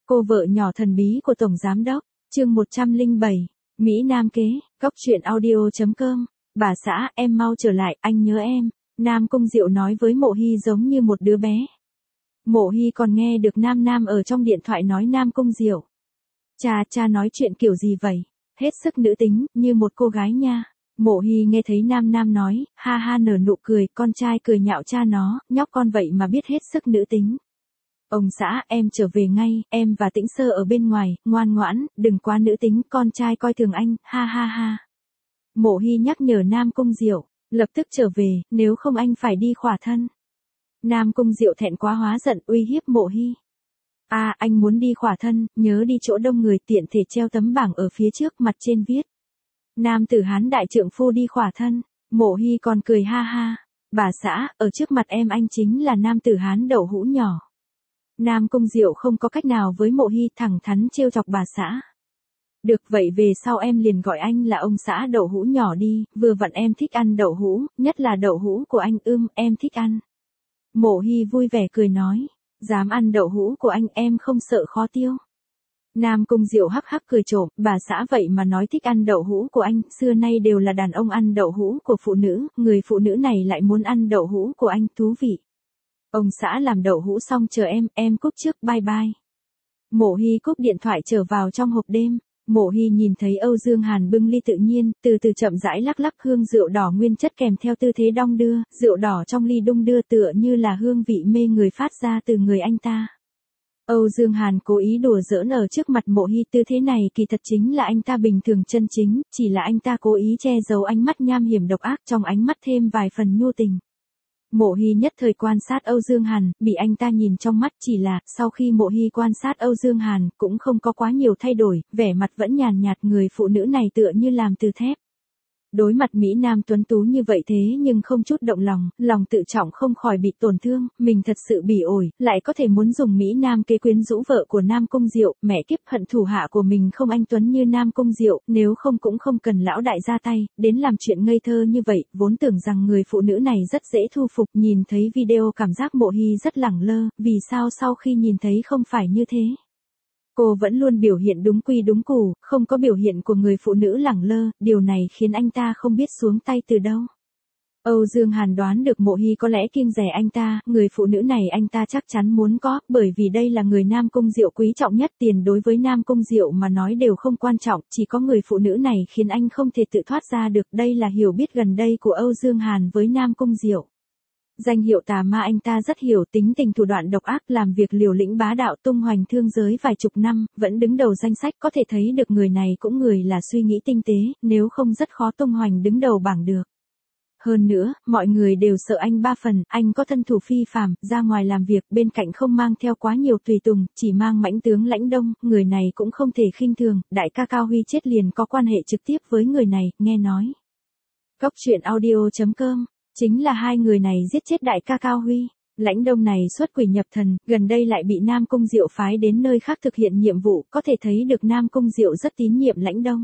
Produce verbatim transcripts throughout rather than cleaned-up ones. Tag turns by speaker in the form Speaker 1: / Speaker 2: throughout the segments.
Speaker 1: Cô vợ nhỏ thần bí của Tổng Giám Đốc, chương một trăm lẻ bảy, Mỹ Nam kế, góc truyện audio.com, bà xã em mau trở lại, anh nhớ em, Nam Cung Diệu nói với Mộ Hy giống như một đứa bé. Mộ Hy còn nghe được Nam Nam ở trong điện thoại nói Nam Cung Diệu. Cha, cha nói chuyện kiểu gì vậy? Hết sức nữ tính, như một cô gái nha. Mộ Hy nghe thấy Nam Nam nói, ha ha nở nụ cười, con trai cười nhạo cha nó, nhóc con vậy mà biết hết sức nữ tính. Ông xã, em trở về ngay, em và Tĩnh Sơ ở bên ngoài, ngoan ngoãn, đừng quá nữ tính, con trai coi thường anh, ha ha ha. Mộ Hy nhắc nhở Nam Cung Diệu, lập tức trở về, nếu không anh phải đi khỏa thân. Nam Cung Diệu thẹn quá hóa giận, uy hiếp Mộ Hy. À, anh muốn đi khỏa thân, nhớ đi chỗ đông người, tiện thể treo tấm bảng ở phía trước, mặt trên viết. Nam tử Hán đại trượng phu đi khỏa thân. Mộ Hy còn cười ha ha. Bà xã, ở trước mặt em anh chính là nam tử Hán đậu hũ nhỏ. Nam Cung Diệu không có cách nào với Mộ Hy, thẳng thắn trêu chọc bà xã. Được vậy về sau em liền gọi anh là ông xã đậu hũ nhỏ đi, vừa vặn em thích ăn đậu hũ, nhất là đậu hũ của anh, ưm, em thích ăn. Mộ Hy vui vẻ cười nói, dám ăn đậu hũ của anh em không sợ khó tiêu. Nam Cung Diệu hắc hắc cười trộm, bà xã vậy mà nói thích ăn đậu hũ của anh, xưa nay đều là đàn ông ăn đậu hũ của phụ nữ, người phụ nữ này lại muốn ăn đậu hũ của anh, thú vị. Ông xã làm đậu hũ xong chờ em, em cúp trước, bye bye. Mộ Hy cúp điện thoại trở vào trong hộp đêm. Mộ Hy nhìn thấy Âu Dương Hàn bưng ly tự nhiên, từ từ chậm rãi lắc lắc hương rượu đỏ nguyên chất kèm theo tư thế đong đưa, rượu đỏ trong ly đung đưa tựa như là hương vị mê người phát ra từ người anh ta. Âu Dương Hàn cố ý đùa giỡn ở trước mặt Mộ Hy, tư thế này kỳ thật chính là anh ta bình thường chân chính, chỉ là anh ta cố ý che giấu ánh mắt nham hiểm độc ác, trong ánh mắt thêm vài phần nhu tình. Mộ Hy nhất thời quan sát Âu Dương Hàn, bị anh ta nhìn trong mắt, chỉ là, sau khi Mộ Hy quan sát Âu Dương Hàn, cũng không có quá nhiều thay đổi, vẻ mặt vẫn nhàn nhạt, người phụ nữ này tựa như làm từ thép. Đối mặt Mỹ Nam tuấn tú như vậy thế nhưng không chút động lòng, lòng tự trọng không khỏi bị tổn thương, mình thật sự bỉ ổi, lại có thể muốn dùng Mỹ Nam kế quyến rũ vợ của Nam Cung Diệu, mẹ kiếp, hận thủ hạ của mình không anh tuấn như Nam Cung Diệu, nếu không cũng không cần lão đại ra tay, đến làm chuyện ngây thơ như vậy, vốn tưởng rằng người phụ nữ này rất dễ thu phục, nhìn thấy video cảm giác Mộ Hy rất lẳng lơ, vì sao sau khi nhìn thấy không phải như thế. Cô vẫn luôn biểu hiện đúng quy đúng củ, không có biểu hiện của người phụ nữ lẳng lơ, điều này khiến anh ta không biết xuống tay từ đâu. Âu Dương Hàn đoán được Mộ Hy có lẽ kiêng dè anh ta, người phụ nữ này anh ta chắc chắn muốn có, bởi vì đây là người Nam Cung Diệu quý trọng nhất, tiền đối với Nam Cung Diệu mà nói đều không quan trọng, chỉ có người phụ nữ này khiến anh không thể tự thoát ra được, đây là hiểu biết gần đây của Âu Dương Hàn với Nam Cung Diệu. Danh hiệu tà ma anh ta rất hiểu, tính tình thủ đoạn độc ác, làm việc liều lĩnh bá đạo, tung hoành thương giới vài chục năm, vẫn đứng đầu danh sách, có thể thấy được người này cũng người là suy nghĩ tinh tế, nếu không rất khó tung hoành đứng đầu bảng được. Hơn nữa, mọi người đều sợ anh ba phần, anh có thân thủ phi phàm, ra ngoài làm việc, bên cạnh không mang theo quá nhiều tùy tùng, chỉ mang mãnh tướng Lãnh Đông, người này cũng không thể khinh thường, đại ca Cao Huy chết liền có quan hệ trực tiếp với người này, nghe nói. Góc truyện audio.com, chính là hai người này giết chết đại ca Cao Huy. Lãnh Đông này xuất quỷ nhập thần, gần đây lại bị Nam Cung Diệu phái đến nơi khác thực hiện nhiệm vụ, có thể thấy được Nam Cung Diệu rất tín nhiệm Lãnh Đông.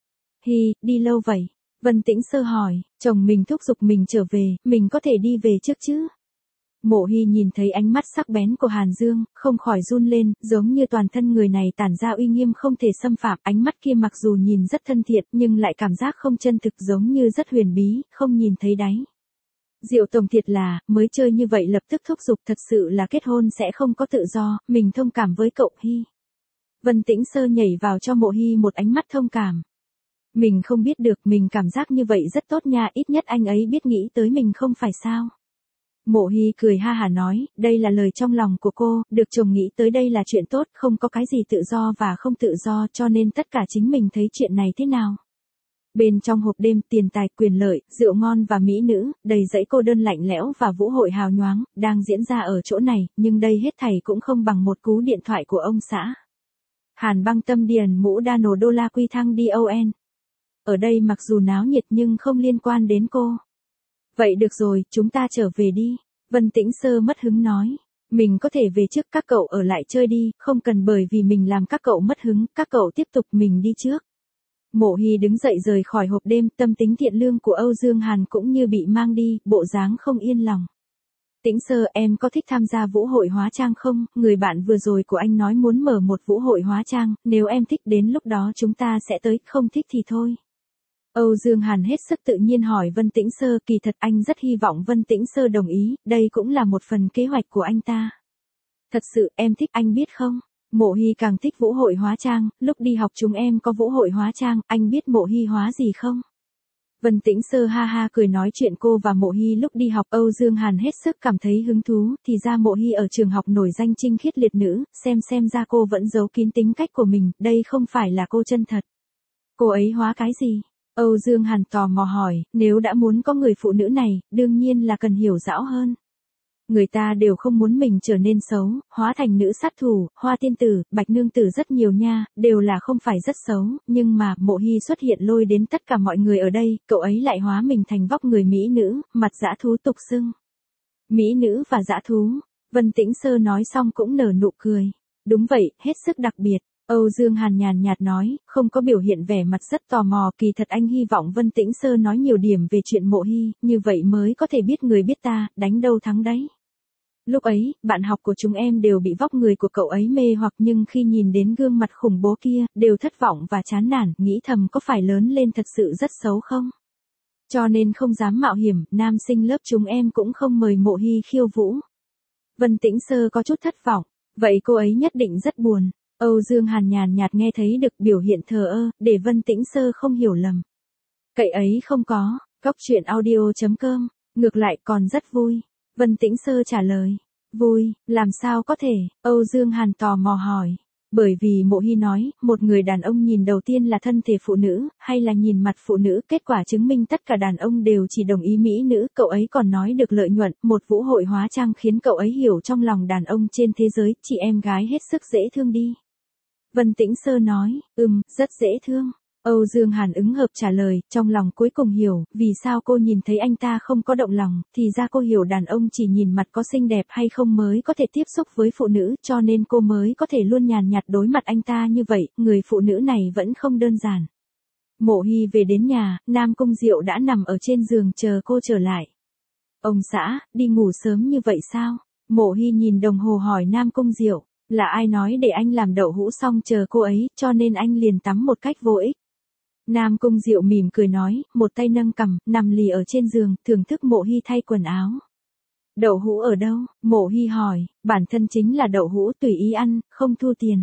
Speaker 1: Hi, đi lâu vậy? Vân Tĩnh Sơ hỏi, chồng mình thúc giục mình trở về, mình có thể đi về trước chứ? Mộ Hy nhìn thấy ánh mắt sắc bén của Hàn Dương, không khỏi run lên, giống như toàn thân người này tản ra uy nghiêm không thể xâm phạm, ánh mắt kia mặc dù nhìn rất thân thiện, nhưng lại cảm giác không chân thực, giống như rất huyền bí, không nhìn thấy đáy. Diệu tổng thiệt là, mới chơi như vậy lập tức thúc giục, thật sự là kết hôn sẽ không có tự do, mình thông cảm với cậu Hy. Vân Tĩnh Sơ nhảy vào cho Mộ Hy một ánh mắt thông cảm. Mình không biết được, mình cảm giác như vậy rất tốt nha, ít nhất anh ấy biết nghĩ tới mình không phải sao. Mộ Hy cười ha hả nói, đây là lời trong lòng của cô, được chồng nghĩ tới đây là chuyện tốt, không có cái gì tự do và không tự do, cho nên tất cả chính mình thấy chuyện này thế nào. Bên trong hộp đêm, tiền tài, quyền lợi, rượu ngon và mỹ nữ, đầy dãy cô đơn lạnh lẽo và vũ hội hào nhoáng, đang diễn ra ở chỗ này, nhưng đây hết thảy cũng không bằng một cú điện thoại của ông xã. Hàn Băng Tâm Điền Mũ Đa Nổ Đô La Quy Thăng đi o en. Ở đây mặc dù náo nhiệt nhưng không liên quan đến cô. Vậy được rồi, chúng ta trở về đi. Vân Tĩnh Sơ mất hứng nói. Mình có thể về trước, các cậu ở lại chơi đi, không cần bởi vì mình làm các cậu mất hứng, các cậu tiếp tục, mình đi trước. Mộ Hy đứng dậy rời khỏi hộp đêm, tâm tính thiện lương của Âu Dương Hàn cũng như bị mang đi, bộ dáng không yên lòng. Tĩnh Sơ, em có thích tham gia vũ hội hóa trang không? Người bạn vừa rồi của anh nói muốn mở một vũ hội hóa trang, nếu em thích đến lúc đó chúng ta sẽ tới, không thích thì thôi. Âu Dương Hàn hết sức tự nhiên hỏi Vân Tĩnh Sơ, kỳ thật anh rất hy vọng Vân Tĩnh Sơ đồng ý, đây cũng là một phần kế hoạch của anh ta. Thật sự, em thích, anh biết không? Mộ Hy càng thích vũ hội hóa trang, lúc đi học chúng em có vũ hội hóa trang, anh biết Mộ Hy hóa gì không? Vân Tĩnh Sơ ha ha cười nói chuyện cô và Mộ Hy lúc đi học. Âu Dương Hàn hết sức cảm thấy hứng thú, thì ra Mộ Hy ở trường học nổi danh trinh khiết liệt nữ, xem xem ra cô vẫn giấu kín tính cách của mình, đây không phải là cô chân thật. Cô ấy hóa cái gì? Âu Dương Hàn tò mò hỏi, nếu đã muốn có người phụ nữ này, đương nhiên là cần hiểu rõ hơn. Người ta đều không muốn mình trở nên xấu, hóa thành nữ sát thủ, Hoa Tiên Tử, Bạch Nương Tử rất nhiều nha, đều là không phải rất xấu, nhưng mà Mộ Hy xuất hiện lôi đến tất cả mọi người ở đây, cậu ấy lại hóa mình thành vóc người mỹ nữ, mặt dã thú tục xưng. Mỹ nữ và dã thú, Vân Tĩnh Sơ nói xong cũng nở nụ cười. Đúng vậy, hết sức đặc biệt. Âu Dương Hàn nhàn nhạt nói, không có biểu hiện vẻ mặt rất tò mò, kỳ thật anh hy vọng Vân Tĩnh Sơ nói nhiều điểm về chuyện Mộ Hy, như vậy mới có thể biết người biết ta, đánh đâu thắng đấy. Lúc ấy, bạn học của chúng em đều bị vóc người của cậu ấy mê hoặc, nhưng khi nhìn đến gương mặt khủng bố kia, đều thất vọng và chán nản, nghĩ thầm có phải lớn lên thật sự rất xấu không? Cho nên không dám mạo hiểm, nam sinh lớp chúng em cũng không mời Mộ Hy khiêu vũ. Vân Tĩnh Sơ có chút thất vọng, vậy cô ấy nhất định rất buồn. Âu Dương Hàn nhàn nhạt nghe thấy được biểu hiện thờ ơ, để Vân Tĩnh Sơ không hiểu lầm. Cậy ấy không có, Cóc Truyện Audio chấm com, ngược lại còn rất vui. Vân Tĩnh Sơ trả lời, vui, làm sao có thể? Âu Dương Hàn tò mò hỏi. Bởi vì Mộ Hy nói, một người đàn ông nhìn đầu tiên là thân thể phụ nữ, hay là nhìn mặt phụ nữ, kết quả chứng minh tất cả đàn ông đều chỉ đồng ý mỹ nữ, cậu ấy còn nói được lợi nhuận, một vũ hội hóa trang khiến cậu ấy hiểu trong lòng đàn ông trên thế giới, chị em gái hết sức dễ thương đi. Vân Tĩnh Sơ nói, ừm, rất dễ thương. Âu Dương Hàn ứng hợp trả lời, trong lòng cuối cùng hiểu, vì sao cô nhìn thấy anh ta không có động lòng, thì ra cô hiểu đàn ông chỉ nhìn mặt có xinh đẹp hay không mới có thể tiếp xúc với phụ nữ, cho nên cô mới có thể luôn nhàn nhạt đối mặt anh ta như vậy, người phụ nữ này vẫn không đơn giản. Mộ Hy về đến nhà, Nam Cung Diệu đã nằm ở trên giường chờ cô trở lại. Ông xã, đi ngủ sớm như vậy sao? Mộ Hy nhìn đồng hồ hỏi Nam Cung Diệu, là ai nói để anh làm đậu hũ xong chờ cô ấy, cho nên anh liền tắm một cách vô ích. Nam Cung Diệu mỉm cười nói, một tay nâng cằm, nằm lì ở trên giường, thưởng thức Mộ Hy thay quần áo. Đậu hũ ở đâu? Mộ Hy hỏi, bản thân chính là đậu hũ, tùy ý ăn, không thu tiền.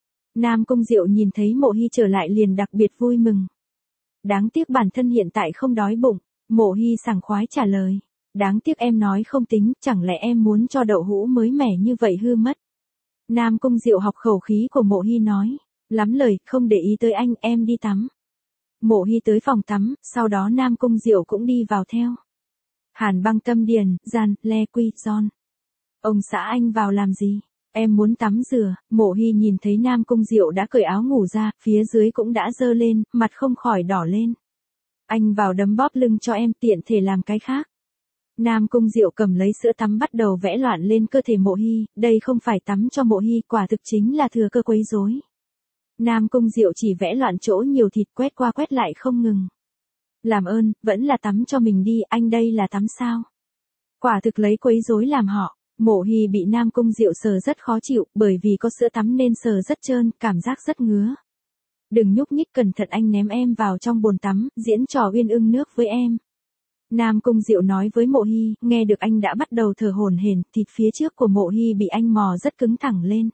Speaker 1: Nam Cung Diệu nhìn thấy Mộ Hy trở lại liền đặc biệt vui mừng. Đáng tiếc bản thân hiện tại không đói bụng. Mộ Hy sảng khoái trả lời. Đáng tiếc em nói không tính, chẳng lẽ em muốn cho đậu hũ mới mẻ như vậy hư mất? Nam Cung Diệu học khẩu khí của Mộ Hy nói. Lắm lời, không để ý tới anh, em đi tắm. Mộ Hy tới phòng tắm, sau đó Nam Cung Diệu cũng đi vào theo. Hàn Băng Tâm Điền, Gian, Le Quy, John. Ông xã anh vào làm gì? Em muốn tắm rửa. Mộ Hy nhìn thấy Nam Cung Diệu đã cởi áo ngủ ra, phía dưới cũng đã dơ lên, mặt không khỏi đỏ lên. Anh vào đấm bóp lưng cho em, tiện thể làm cái khác. Nam Cung Diệu cầm lấy sữa tắm bắt đầu vẽ loạn lên cơ thể Mộ Hy, đây không phải tắm cho Mộ Hy, quả thực chính là thừa cơ quấy rối. Nam Cung Diệu chỉ vẽ loạn chỗ nhiều thịt, quét qua quét lại không ngừng. Làm ơn, vẫn là tắm cho mình đi, anh đây là tắm sao? Quả thực lấy quấy rối làm họ. Mộ Hy bị Nam Cung Diệu sờ rất khó chịu, bởi vì có sữa tắm nên sờ rất trơn, cảm giác rất ngứa. Đừng nhúc nhích, cẩn thận anh ném em vào trong bồn tắm, diễn trò uyên ương nước với em. Nam Cung Diệu nói với Mộ Hy, nghe được anh đã bắt đầu thở hổn hển, thịt phía trước của Mộ Hy bị anh mò rất cứng thẳng lên.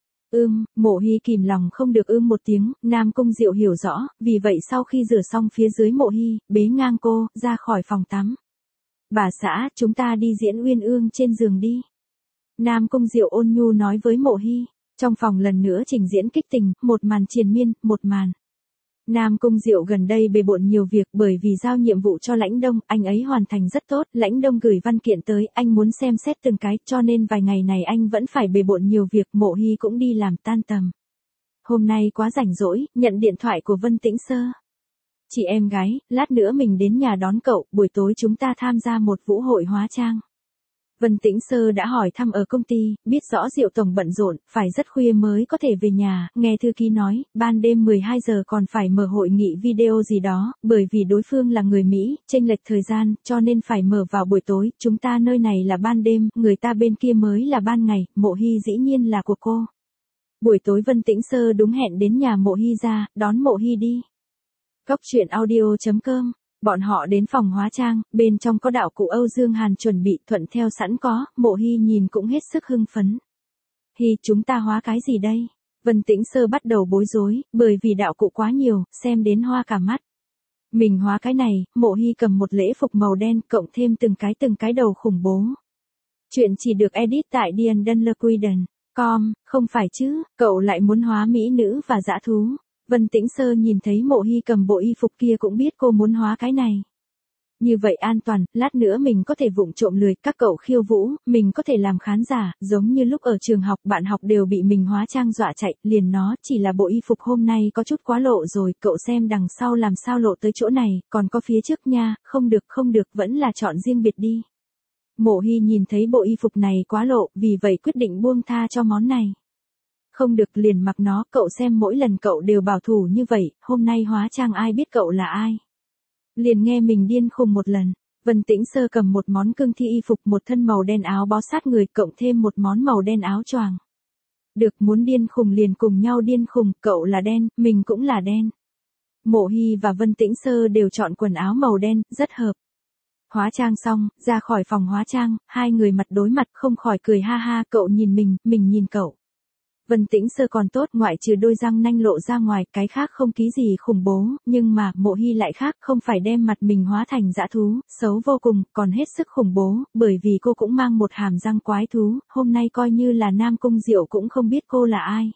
Speaker 1: Ưm, Mộ Hy kìm lòng không được ưm một tiếng, Nam Cung Diệu hiểu rõ, vì vậy sau khi rửa xong phía dưới Mộ Hy, bế ngang cô, ra khỏi phòng tắm. Bà xã, chúng ta đi diễn uyên ương trên giường đi. Nam Cung Diệu ôn nhu nói với Mộ Hy, trong phòng lần nữa trình diễn kích tình, một màn triền miên, một màn. Nam Cung Diệu gần đây bề bộn nhiều việc bởi vì giao nhiệm vụ cho Lãnh Đông, anh ấy hoàn thành rất tốt, Lãnh Đông gửi văn kiện tới, anh muốn xem xét từng cái, cho nên vài ngày này anh vẫn phải bề bộn nhiều việc, Mộ Hy cũng đi làm tan tầm. Hôm nay quá rảnh rỗi, nhận điện thoại của Vân Tĩnh Sơ. Chị em gái, lát nữa mình đến nhà đón cậu, buổi tối chúng ta tham gia một vũ hội hóa trang. Vân Tĩnh Sơ đã hỏi thăm ở công ty, biết rõ Diệu tổng bận rộn, phải rất khuya mới có thể về nhà, nghe thư ký nói, ban đêm mười hai giờ còn phải mở hội nghị video gì đó, bởi vì đối phương là người Mỹ, chênh lệch thời gian, cho nên phải mở vào buổi tối, chúng ta nơi này là ban đêm, người ta bên kia mới là ban ngày, Mộ Hy dĩ nhiên là của cô. Buổi tối Vân Tĩnh Sơ đúng hẹn đến nhà Mộ Hy ra, đón Mộ Hy đi. Cóc truyện audio chấm com. Bọn họ đến phòng hóa trang, bên trong có đạo cụ Âu Dương Hàn chuẩn bị thuận theo sẵn có, Mộ Hy nhìn cũng hết sức hưng phấn. Hy, chúng ta hóa cái gì đây? Vân Tĩnh Sơ bắt đầu bối rối, bởi vì đạo cụ quá nhiều, xem đến hoa cả mắt. Mình hóa cái này, Mộ Hy cầm một lễ phục màu đen, cộng thêm từng cái từng cái đầu khủng bố. Chuyện chỉ được edit tại Dian Dunlequiden chấm com, không phải chứ, cậu lại muốn hóa mỹ nữ và dã thú. Vân Tĩnh Sơ nhìn thấy Mộ Hy cầm bộ y phục kia cũng biết cô muốn hóa cái này. Như vậy an toàn, lát nữa mình có thể vụng trộm lười, các cậu khiêu vũ, mình có thể làm khán giả, giống như lúc ở trường học bạn học đều bị mình hóa trang dọa chạy, liền nó chỉ là bộ y phục hôm nay có chút quá lộ rồi, cậu xem đằng sau làm sao lộ tới chỗ này, còn có phía trước nha, không được không được vẫn là chọn riêng biệt đi. Mộ Hy nhìn thấy bộ y phục này quá lộ, vì vậy quyết định buông tha cho món này. Không được liền mặc nó, cậu xem mỗi lần cậu đều bảo thủ như vậy, hôm nay hóa trang ai biết cậu là ai. Liền nghe mình điên khùng một lần. Vân Tĩnh Sơ cầm một món cương thi y phục, một thân màu đen áo bó sát người, cộng thêm một món màu đen áo choàng. Được, muốn điên khùng liền cùng nhau điên khùng, cậu là đen, mình cũng là đen. Mộ Hy và Vân Tĩnh Sơ đều chọn quần áo màu đen, rất hợp. Hóa trang xong, ra khỏi phòng hóa trang, hai người mặt đối mặt không khỏi cười ha ha, cậu nhìn mình, mình nhìn cậu. Vân Tĩnh Sơ còn tốt, ngoại trừ đôi răng nanh lộ ra ngoài, cái khác không ký gì khủng bố, nhưng mà Mộ Hy lại khác, không phải đem mặt mình hóa thành dã thú, xấu vô cùng, còn hết sức khủng bố, bởi vì cô cũng mang một hàm răng quái thú, hôm nay coi như là Nam Cung Diệu cũng không biết cô là ai.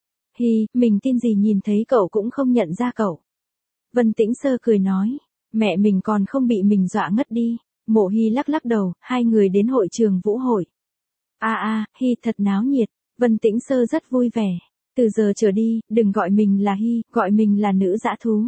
Speaker 1: Hi, mình tin gì nhìn thấy cậu cũng không nhận ra cậu. Vân Tĩnh Sơ cười nói, mẹ mình còn không bị mình dọa ngất đi. Mộ Hy lắc lắc đầu, hai người đến hội trường vũ hội. A a, Hy thật náo nhiệt. Vân Tĩnh Sơ rất vui vẻ. Từ giờ trở đi, đừng gọi mình là Hy, gọi mình là nữ dã thú.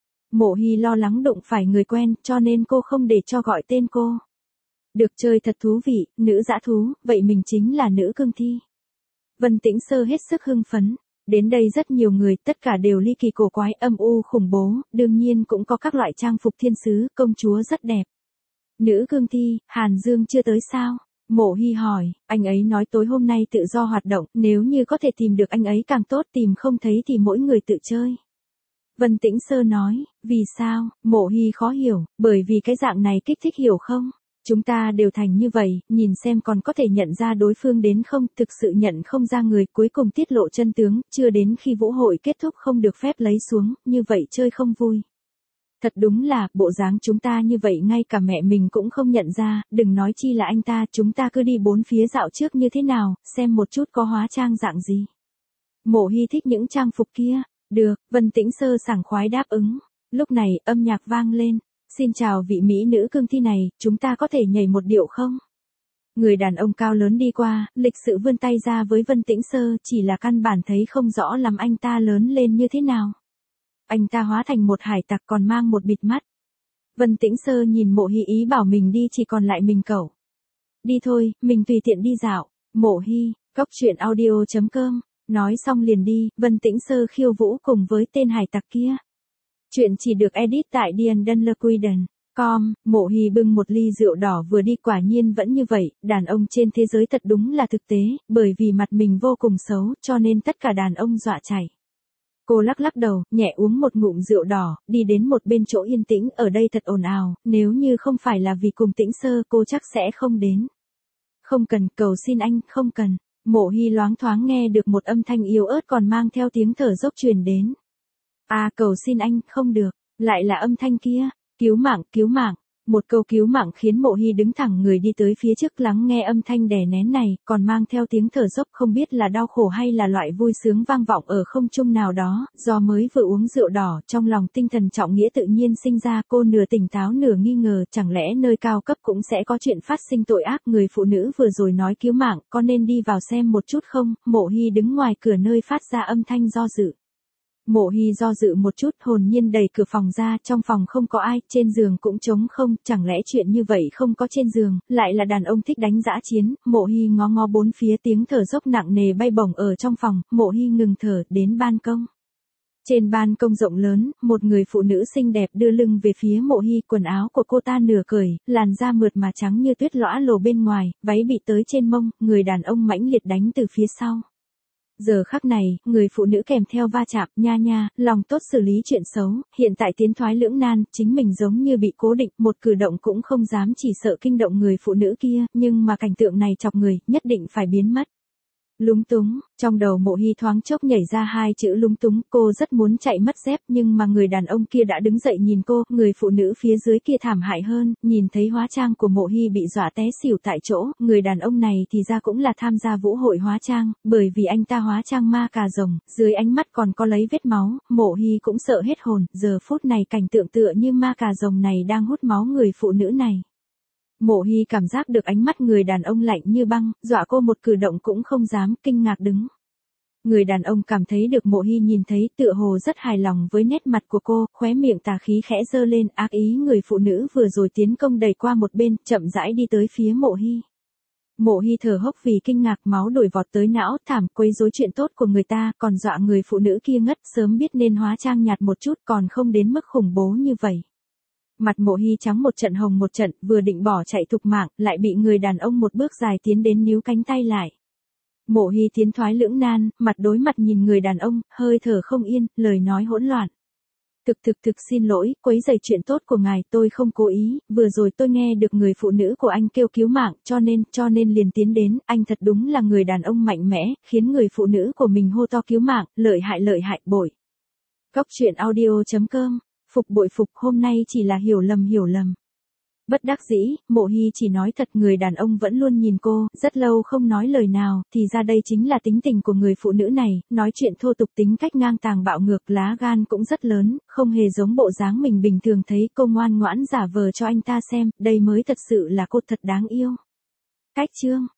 Speaker 1: Mộ Hy lo lắng đụng phải người quen, cho nên cô không để cho gọi tên cô. Được chơi thật thú vị, nữ dã thú, vậy mình chính là nữ cương thi. Vân Tĩnh Sơ hết sức hưng phấn. Đến đây rất nhiều người, tất cả đều ly kỳ cổ quái, âm u khủng bố, đương nhiên cũng có các loại trang phục thiên sứ, công chúa rất đẹp. Nữ cương thi, Hàn Dương chưa tới sao? Mộ Hy hỏi, anh ấy nói tối hôm nay tự do hoạt động, nếu như có thể tìm được anh ấy càng tốt, tìm không thấy thì mỗi người tự chơi. Vân Tĩnh Sơ nói, vì sao? Mộ Hy khó hiểu, bởi vì cái dạng này kích thích hiểu không? Chúng ta đều thành như vậy, nhìn xem còn có thể nhận ra đối phương đến không, thực sự nhận không ra người, cuối cùng tiết lộ chân tướng, chưa đến khi vũ hội kết thúc không được phép lấy xuống, như vậy chơi không vui. Thật đúng là, bộ dáng chúng ta như vậy ngay cả mẹ mình cũng không nhận ra, đừng nói chi là anh ta, chúng ta cứ đi bốn phía dạo trước như thế nào, xem một chút có hóa trang dạng gì. Mộ Hy thích những trang phục kia, được, Vân Tĩnh Sơ sảng khoái đáp ứng. Lúc này, âm nhạc vang lên, xin chào vị mỹ nữ cương thi này, chúng ta có thể nhảy một điệu không? Người đàn ông cao lớn đi qua, lịch sự vươn tay ra với Vân Tĩnh Sơ, chỉ là căn bản thấy không rõ lắm anh ta lớn lên như thế nào. Anh ta hóa thành một hải tặc còn mang một bịt mắt. Vân Tĩnh Sơ nhìn Mộ Hy ý bảo mình đi, chỉ còn lại mình cậu. Đi thôi, mình tùy tiện đi dạo. Mộ Hy, cóc truyện audio chấm com. Nói xong liền đi, Vân Tĩnh Sơ khiêu vũ cùng với tên hải tặc kia. Chuyện chỉ được edit tại Dian Dunlequiden chấm com. Mộ Hy bưng một ly rượu đỏ vừa đi, quả nhiên vẫn như vậy, đàn ông trên thế giới thật đúng là thực tế, bởi vì mặt mình vô cùng xấu, cho nên tất cả đàn ông dọa chạy. Cô lắc lắc đầu, nhẹ uống một ngụm rượu đỏ, đi đến một bên chỗ yên tĩnh, ở đây thật ồn ào, nếu như không phải là vì cùng Tĩnh Sơ cô chắc sẽ không đến. Không cần, cầu xin anh, không cần. Mộ Hy loáng thoáng nghe được một âm thanh yếu ớt còn mang theo tiếng thở dốc truyền đến. À, cầu xin anh, không được, lại là âm thanh kia, cứu mạng, cứu mạng. Một câu cứu mạng khiến Mộ Hy đứng thẳng người đi tới phía trước lắng nghe âm thanh đè nén này, còn mang theo tiếng thở dốc không biết là đau khổ hay là loại vui sướng vang vọng ở không trung nào đó, do mới vừa uống rượu đỏ, trong lòng tinh thần trọng nghĩa tự nhiên sinh ra, cô nửa tỉnh táo nửa nghi ngờ, chẳng lẽ nơi cao cấp cũng sẽ có chuyện phát sinh tội ác, người phụ nữ vừa rồi nói cứu mạng, có nên đi vào xem một chút không? Mộ Hy đứng ngoài cửa nơi phát ra âm thanh do dự. Mộ Hy do dự một chút, hồn nhiên đẩy cửa phòng ra, trong phòng không có ai, trên giường cũng trống không, chẳng lẽ chuyện như vậy không có trên giường, lại là đàn ông thích đánh dã chiến. Mộ Hy ngó ngó bốn phía, tiếng thở dốc nặng nề bay bổng ở trong phòng, Mộ Hy ngừng thở, đến ban công. Trên ban công rộng lớn, một người phụ nữ xinh đẹp đưa lưng về phía Mộ Hy, quần áo của cô ta nửa cởi, làn da mượt mà trắng như tuyết lõa lồ bên ngoài, váy bị tới trên mông, người đàn ông mãnh liệt đánh từ phía sau. Giờ khắc này, người phụ nữ kèm theo va chạm, nha nha, lòng tốt xử lý chuyện xấu, hiện tại tiến thoái lưỡng nan, chính mình giống như bị cố định, một cử động cũng không dám, chỉ sợ kinh động người phụ nữ kia, nhưng mà cảnh tượng này chọc người, nhất định phải biến mất. Lúng túng, trong đầu Mộ Hy thoáng chốc nhảy ra hai chữ lúng túng, cô rất muốn chạy mất dép nhưng mà người đàn ông kia đã đứng dậy nhìn cô, người phụ nữ phía dưới kia thảm hại hơn, nhìn thấy hóa trang của Mộ Hy bị dọa té xỉu tại chỗ, người đàn ông này thì ra cũng là tham gia vũ hội hóa trang, bởi vì anh ta hóa trang ma cà rồng, dưới ánh mắt còn có lấy vết máu, Mộ Hy cũng sợ hết hồn, giờ phút này cảnh tượng tựa như ma cà rồng này đang hút máu người phụ nữ này. Mộ Hy cảm giác được ánh mắt người đàn ông lạnh như băng, dọa cô một cử động cũng không dám, kinh ngạc đứng. Người đàn ông cảm thấy được Mộ Hy nhìn thấy, tựa hồ rất hài lòng với nét mặt của cô, khóe miệng tà khí khẽ giơ lên, ác ý người phụ nữ vừa rồi tiến công đẩy qua một bên, chậm rãi đi tới phía Mộ Hy. Mộ Hy thở hốc vì kinh ngạc, máu đổ vọt tới não, thảm, quấy rối chuyện tốt của người ta, còn dọa người phụ nữ kia ngất, sớm biết nên hóa trang nhạt một chút, còn không đến mức khủng bố như vậy. Mặt Mộ Hy trắng một trận hồng một trận, vừa định bỏ chạy thục mạng, lại bị người đàn ông một bước dài tiến đến níu cánh tay lại. Mộ Hy tiến thoái lưỡng nan, mặt đối mặt nhìn người đàn ông, hơi thở không yên, lời nói hỗn loạn. Thực thực thực xin lỗi, quấy rầy chuyện tốt của ngài, tôi không cố ý, vừa rồi tôi nghe được người phụ nữ của anh kêu cứu mạng, cho nên, cho nên liền tiến đến, anh thật đúng là người đàn ông mạnh mẽ, khiến người phụ nữ của mình hô to cứu mạng, lợi hại lợi hại, bội. Góc truyện audio chấm com. Phục bội phục, hôm nay chỉ là hiểu lầm hiểu lầm. Bất đắc dĩ, Mộ Hy chỉ nói thật, người đàn ông vẫn luôn nhìn cô, rất lâu không nói lời nào, thì ra đây chính là tính tình của người phụ nữ này, nói chuyện thô tục, tính cách ngang tàng bạo ngược, lá gan cũng rất lớn, không hề giống bộ dáng mình bình thường thấy, cô ngoan ngoãn giả vờ cho anh ta xem, đây mới thật sự là cô thật đáng yêu. Cách chương